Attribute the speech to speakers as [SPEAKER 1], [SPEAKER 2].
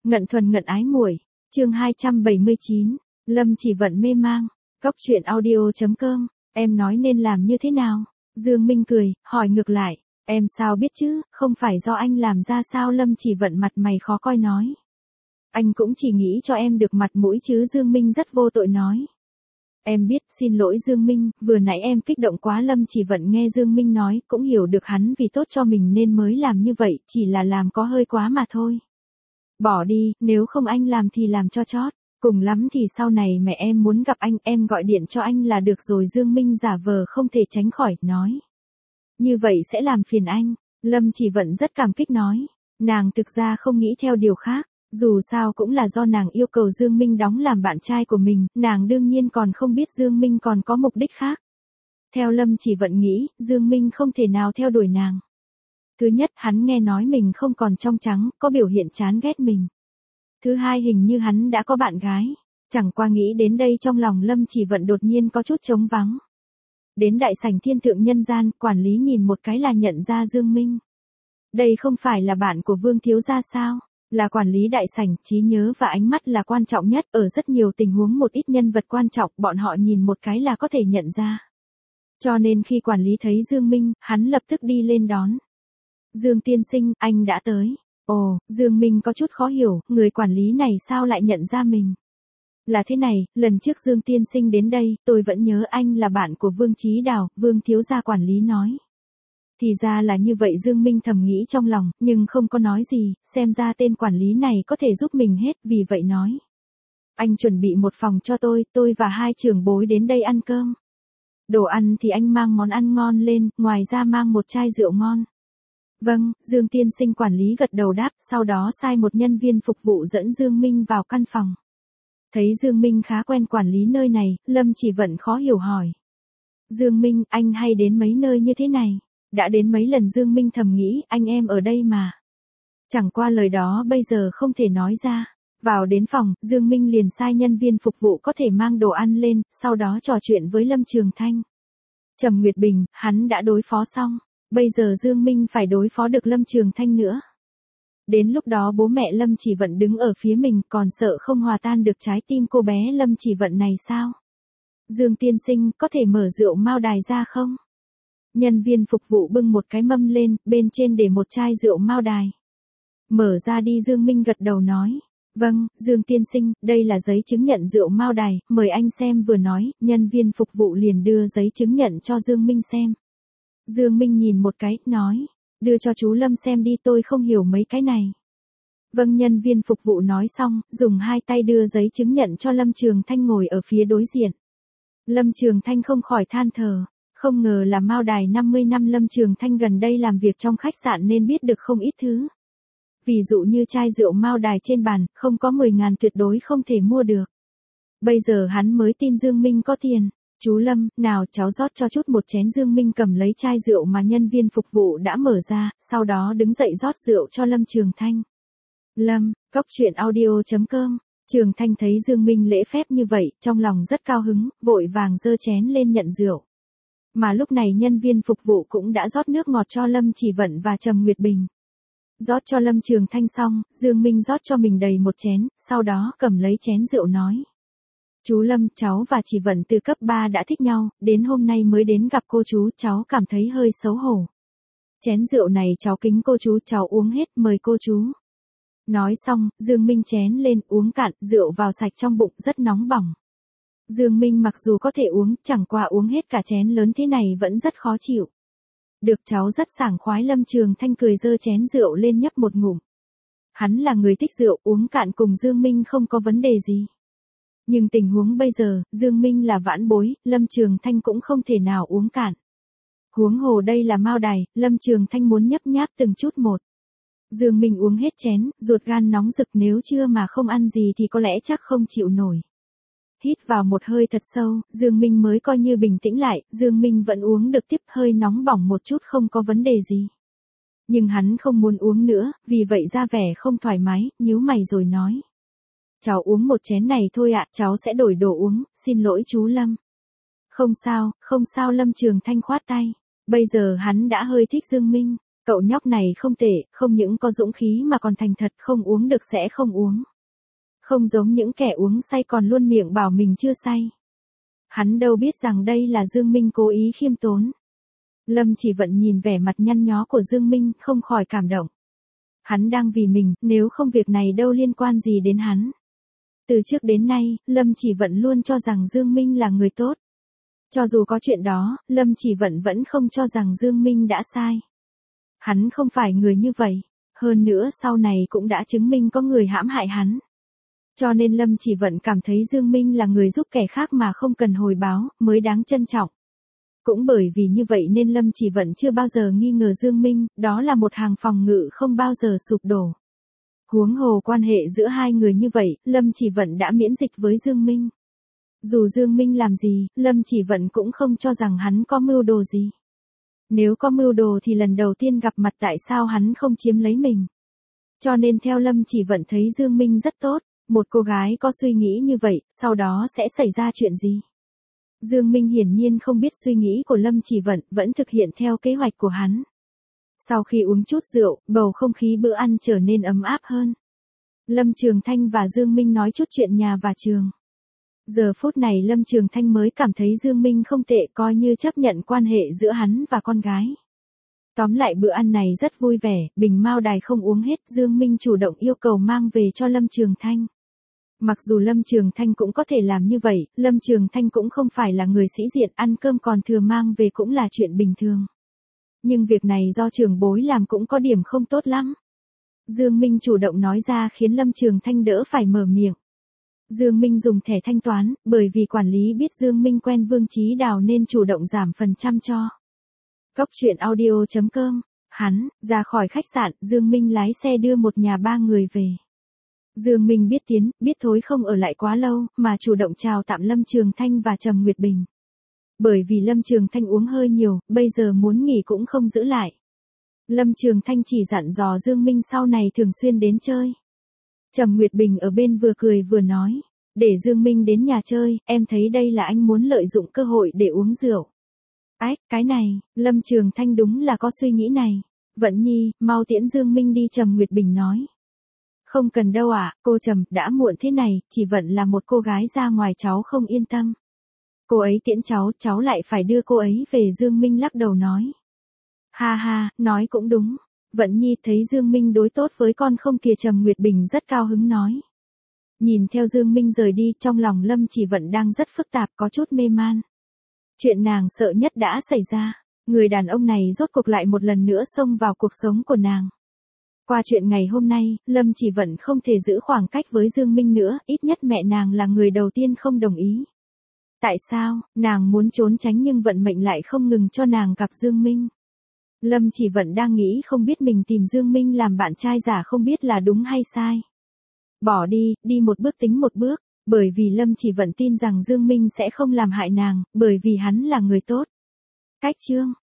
[SPEAKER 1] Ngận thuần ngận ái muội, chương 279, Lâm Chỉ Vận mê mang, Cóc truyện audio.com, em nói nên làm như thế nào? Dương Minh cười, hỏi ngược lại, em sao biết chứ, không phải do anh làm ra sao? Lâm Chỉ Vận mặt mày khó coi nói. Anh cũng chỉ nghĩ cho em được mặt mũi chứ. Dương Minh rất vô tội nói. Em biết, xin lỗi Dương Minh, vừa nãy em kích động quá. Lâm Chỉ Vận nghe Dương Minh nói, cũng hiểu được hắn vì tốt cho mình nên mới làm như vậy, chỉ là làm có hơi quá mà thôi. Bỏ đi, nếu không anh làm thì làm cho chót, cùng lắm thì sau này mẹ em muốn gặp anh, em gọi điện cho anh là được rồi. Dương Minh giả vờ không thể tránh khỏi, nói. Như vậy sẽ làm phiền anh. Lâm Chỉ Vận rất cảm kích nói. Nàng thực ra không nghĩ theo điều khác. Dù sao cũng là do nàng yêu cầu Dương Minh đóng làm bạn trai của mình, nàng đương nhiên còn không biết Dương Minh còn có mục đích khác. Theo Lâm Chỉ Vận nghĩ, Dương Minh không thể nào theo đuổi nàng. Thứ nhất, hắn nghe nói mình không còn trong trắng, có biểu hiện chán ghét mình. Thứ hai, hình như hắn đã có bạn gái. Chẳng qua nghĩ đến đây trong lòng Lâm Chỉ Vận đột nhiên có chút trống vắng. Đến đại sảnh thiên thượng nhân gian, quản lý nhìn một cái là nhận ra Dương Minh. Đây không phải là bạn của Vương thiếu gia sao? Là quản lý đại sảnh, trí nhớ và ánh mắt là quan trọng nhất, ở rất nhiều tình huống một ít nhân vật quan trọng, bọn họ nhìn một cái là có thể nhận ra. Cho nên khi quản lý thấy Dương Minh, hắn lập tức đi lên đón. Dương tiên sinh, anh đã tới. Ồ, Dương Minh có chút khó hiểu, người quản lý này sao lại nhận ra mình? Là thế này, lần trước Dương tiên sinh đến đây, tôi vẫn nhớ anh là bạn của Vương Chí Đào. Vương thiếu gia quản lý nói. Thì ra là như vậy. Dương Minh thầm nghĩ trong lòng, nhưng không có nói gì, xem ra tên quản lý này có thể giúp mình hết, vì vậy nói. Anh chuẩn bị một phòng cho tôi và hai trưởng bối đến đây ăn cơm. Đồ ăn thì anh mang món ăn ngon lên, ngoài ra mang một chai rượu ngon. Vâng, Dương tiên sinh quản lý gật đầu đáp, sau đó sai một nhân viên phục vụ dẫn Dương Minh vào căn phòng. Thấy Dương Minh khá quen quản lý nơi này, Lâm Chỉ Vận khó hiểu hỏi. Dương Minh, anh hay đến mấy nơi như thế này? Đã đến mấy lần. Dương Minh thầm nghĩ, anh em ở đây mà. Chẳng qua lời đó bây giờ không thể nói ra. Vào đến phòng, Dương Minh liền sai nhân viên phục vụ có thể mang đồ ăn lên, sau đó trò chuyện với Lâm Trường Thanh. Trầm Nguyệt Bình, hắn đã đối phó xong. Bây giờ Dương Minh phải đối phó được Lâm Trường Thanh nữa. Đến lúc đó bố mẹ Lâm Chỉ Vận đứng ở phía mình, còn sợ không hòa tan được trái tim cô bé Lâm Chỉ Vận này sao? Dương tiên sinh, có thể mở rượu Mao Đài ra không? Nhân viên phục vụ bưng một cái mâm lên, bên trên để một chai rượu Mao Đài. Mở ra đi. Dương Minh gật đầu nói. Vâng, Dương tiên sinh, đây là giấy chứng nhận rượu Mao Đài, mời anh xem. Vừa nói, nhân viên phục vụ liền đưa giấy chứng nhận cho Dương Minh xem. Dương Minh nhìn một cái, nói. Đưa cho chú Lâm xem đi, tôi không hiểu mấy cái này. Vâng, nhân viên phục vụ nói xong, dùng hai tay đưa giấy chứng nhận cho Lâm Trường Thanh ngồi ở phía đối diện. Lâm Trường Thanh không khỏi than thở. Không ngờ là Mao Đài 50 năm. Lâm Trường Thanh gần đây làm việc trong khách sạn nên biết được không ít thứ. Ví dụ như chai rượu Mao Đài trên bàn, không có 10.000 tuyệt đối không thể mua được. Bây giờ hắn mới tin Dương Minh có tiền. Chú Lâm, nào cháu rót cho chút một chén. Dương Minh cầm lấy chai rượu mà nhân viên phục vụ đã mở ra, sau đó đứng dậy rót rượu cho Lâm Trường Thanh. Lâm, Cóc truyện audio.com. Trường Thanh thấy Dương Minh lễ phép như vậy, trong lòng rất cao hứng, vội vàng giơ chén lên nhận rượu. Mà lúc này nhân viên phục vụ cũng đã rót nước ngọt cho Lâm Chỉ Vận và Trầm Nguyệt Bình. Rót cho Lâm Trường Thanh xong, Dương Minh rót cho mình đầy một chén, sau đó cầm lấy chén rượu nói. Chú Lâm, cháu và Chỉ Vận từ cấp 3 đã thích nhau, đến hôm nay mới đến gặp cô chú, cháu cảm thấy hơi xấu hổ. Chén rượu này cháu kính cô chú, cháu uống hết, mời cô chú. Nói xong, Dương Minh chén lên uống cạn, rượu vào sạch trong bụng, rất nóng bỏng. Dương Minh mặc dù có thể uống, chẳng qua uống hết cả chén lớn thế này vẫn rất khó chịu. Được cháu rất sảng khoái. Lâm Trường Thanh cười giơ chén rượu lên nhấp một ngụm. Hắn là người thích rượu, uống cạn cùng Dương Minh không có vấn đề gì. Nhưng tình huống bây giờ, Dương Minh là vãn bối, Lâm Trường Thanh cũng không thể nào uống cạn. Huống hồ đây là Mao Đài, Lâm Trường Thanh muốn nhấp nháp từng chút một. Dương Minh uống hết chén, ruột gan nóng rực, nếu trưa mà không ăn gì thì có lẽ chắc không chịu nổi. Hít vào một hơi thật sâu, Dương Minh mới coi như bình tĩnh lại. Dương Minh vẫn uống được tiếp, hơi nóng bỏng một chút không có vấn đề gì. Nhưng hắn không muốn uống nữa, vì vậy ra vẻ không thoải mái, nhíu mày rồi nói. Cháu uống một chén này thôi ạ, cháu sẽ đổi đồ uống, xin lỗi chú Lâm. Không sao, không sao. Lâm Trường Thanh khoát tay. Bây giờ hắn đã hơi thích Dương Minh. Cậu nhóc này không tệ, không những có dũng khí mà còn thành thật, không uống được sẽ không uống. Không giống những kẻ uống say còn luôn miệng bảo mình chưa say. Hắn đâu biết rằng đây là Dương Minh cố ý khiêm tốn. Lâm Chỉ Vận nhìn vẻ mặt nhăn nhó của Dương Minh không khỏi cảm động. Hắn đang vì mình, nếu không việc này đâu liên quan gì đến hắn. Từ trước đến nay, Lâm Chỉ Vận luôn cho rằng Dương Minh là người tốt. Cho dù có chuyện đó, Lâm Chỉ Vận vẫn không cho rằng Dương Minh đã sai. Hắn không phải người như vậy. Hơn nữa sau này cũng đã chứng minh có người hãm hại hắn. Cho nên Lâm Chỉ Vận cảm thấy Dương Minh là người giúp kẻ khác mà không cần hồi báo, mới đáng trân trọng. Cũng bởi vì như vậy nên Lâm Chỉ Vận chưa bao giờ nghi ngờ Dương Minh, đó là một hàng phòng ngự không bao giờ sụp đổ. Huống hồ quan hệ giữa hai người như vậy, Lâm Chỉ Vận đã miễn dịch với Dương Minh. Dù Dương Minh làm gì, Lâm Chỉ Vận cũng không cho rằng hắn có mưu đồ gì. Nếu có mưu đồ thì lần đầu tiên gặp mặt tại sao hắn không chiếm lấy mình. Cho nên theo Lâm Chỉ Vận thấy Dương Minh rất tốt, một cô gái có suy nghĩ như vậy, sau đó sẽ xảy ra chuyện gì? Dương Minh hiển nhiên không biết suy nghĩ của Lâm Chỉ Vận, vẫn thực hiện theo kế hoạch của hắn. Sau khi uống chút rượu, bầu không khí bữa ăn trở nên ấm áp hơn. Lâm Trường Thanh và Dương Minh nói chút chuyện nhà và trường. Giờ phút này Lâm Trường Thanh mới cảm thấy Dương Minh không tệ, coi như chấp nhận quan hệ giữa hắn và con gái. Tóm lại bữa ăn này rất vui vẻ, bình mao đài không uống hết, Dương Minh chủ động yêu cầu mang về cho Lâm Trường Thanh. Mặc dù Lâm Trường Thanh cũng có thể làm như vậy, Lâm Trường Thanh cũng không phải là người sĩ diện, ăn cơm còn thừa mang về cũng là chuyện bình thường. Nhưng việc này do trưởng bối làm cũng có điểm không tốt lắm. Dương Minh chủ động nói ra khiến Lâm Trường Thanh đỡ phải mở miệng. Dương Minh dùng thẻ thanh toán, bởi vì quản lý biết Dương Minh quen Vương Chí Đào nên chủ động giảm phần trăm cho. Cốc truyện audio.com. Hắn, ra khỏi khách sạn, Dương Minh lái xe đưa một nhà ba người về. Dương Minh biết tiến, biết thối không ở lại quá lâu, mà chủ động chào tạm Lâm Trường Thanh và Trầm Nguyệt Bình. Bởi vì Lâm Trường Thanh uống hơi nhiều, bây giờ muốn nghỉ cũng không giữ lại. Lâm Trường Thanh chỉ dặn dò Dương Minh sau này thường xuyên đến chơi. Trầm Nguyệt Bình ở bên vừa cười vừa nói, để Dương Minh đến nhà chơi, em thấy đây là anh muốn lợi dụng cơ hội để uống rượu. Ách, cái này, Lâm Trường Thanh đúng là có suy nghĩ này. Vận Nhi, mau tiễn Dương Minh đi, Trầm Nguyệt Bình nói. Không cần đâu ạ, cô Trầm, đã muộn thế này, chỉ Vận là một cô gái ra ngoài cháu không yên tâm. Cô ấy tiễn cháu lại phải đưa cô ấy về, Dương Minh lắc đầu nói. Ha ha, nói cũng đúng. Vận Nhi thấy Dương Minh đối tốt với con không kìa, Trầm Nguyệt Bình rất cao hứng nói. Nhìn theo Dương Minh rời đi, trong lòng Lâm Chỉ Vận đang rất phức tạp, có chút mê man. Chuyện nàng sợ nhất đã xảy ra, người đàn ông này rốt cuộc lại một lần nữa xông vào cuộc sống của nàng. Qua chuyện ngày hôm nay, Lâm Chỉ Vận không thể giữ khoảng cách với Dương Minh nữa, ít nhất mẹ nàng là người đầu tiên không đồng ý. Tại sao, nàng muốn trốn tránh nhưng vận mệnh lại không ngừng cho nàng gặp Dương Minh. Lâm Chỉ Vận đang nghĩ không biết mình tìm Dương Minh làm bạn trai giả không biết là đúng hay sai. Bỏ đi, đi một bước tính một bước, bởi vì Lâm Chỉ Vận tin rằng Dương Minh sẽ không làm hại nàng, bởi vì hắn là người tốt. Cách chương